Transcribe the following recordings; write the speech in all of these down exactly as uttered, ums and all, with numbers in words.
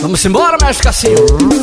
Vamos embora, Mestre Cassinho.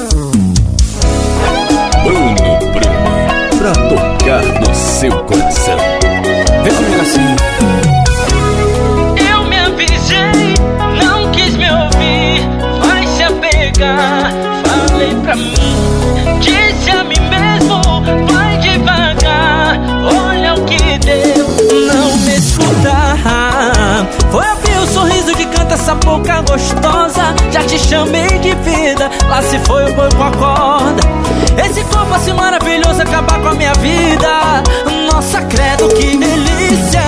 Bruno Bruni, pra tocar no seu coração. Vem comigo assim. Eu me avisei, não quis me ouvir, vai se apegar. Falei pra mim, disse a mim mesmo, vai devagar. Olha o que deu, não me escutar. Foi abrir o sorriso que canta essa boca gostosa. Já te chamei de vida, lá se foi o boi com a corda. Esse corpo assim maravilhoso acabar com a minha vida. Nossa, credo, que delícia.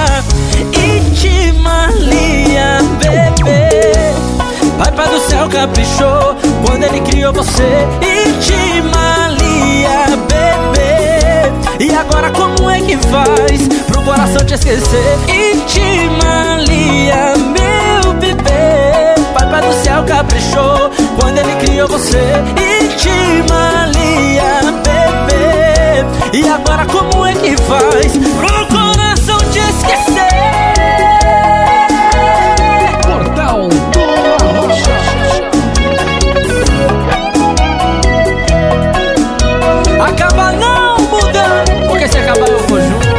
Itimalia, bebê. Pai, pai do céu caprichou quando ele criou você. Itimalia, bebê. E agora como é que faz pro coração te esquecer? Itimalia, meu bebê. Pai, pai do céu caprichou quando ele criou você. Itimalia, bebê. E agora como é que faz pro coração te esquecer? Portal do Arrocha. Acaba não mudando, porque se acabar eu vou junto.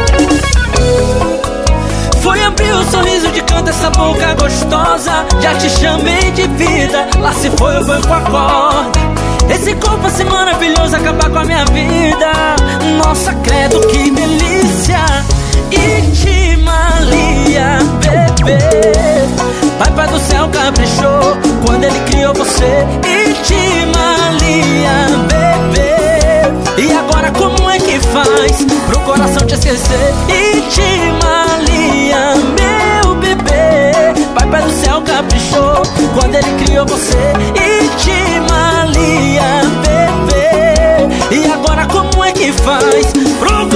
Foi abrir o sorriso de canto essa boca gostosa. Já te chamei de vida, lá se foi o banco a corda. Esse corpo assim maravilhoso acabar com a minha vida. Nossa, credo, que delícia. Itimalia, bebê. Pai, pai do céu caprichou quando ele criou você. Itimalia, bebê. E agora como é que faz pro coração te esquecer? Itimalia, meu bebê. Pai, pai do céu caprichou quando ele criou você. Itimalia, bebê. E agora como é que faz pro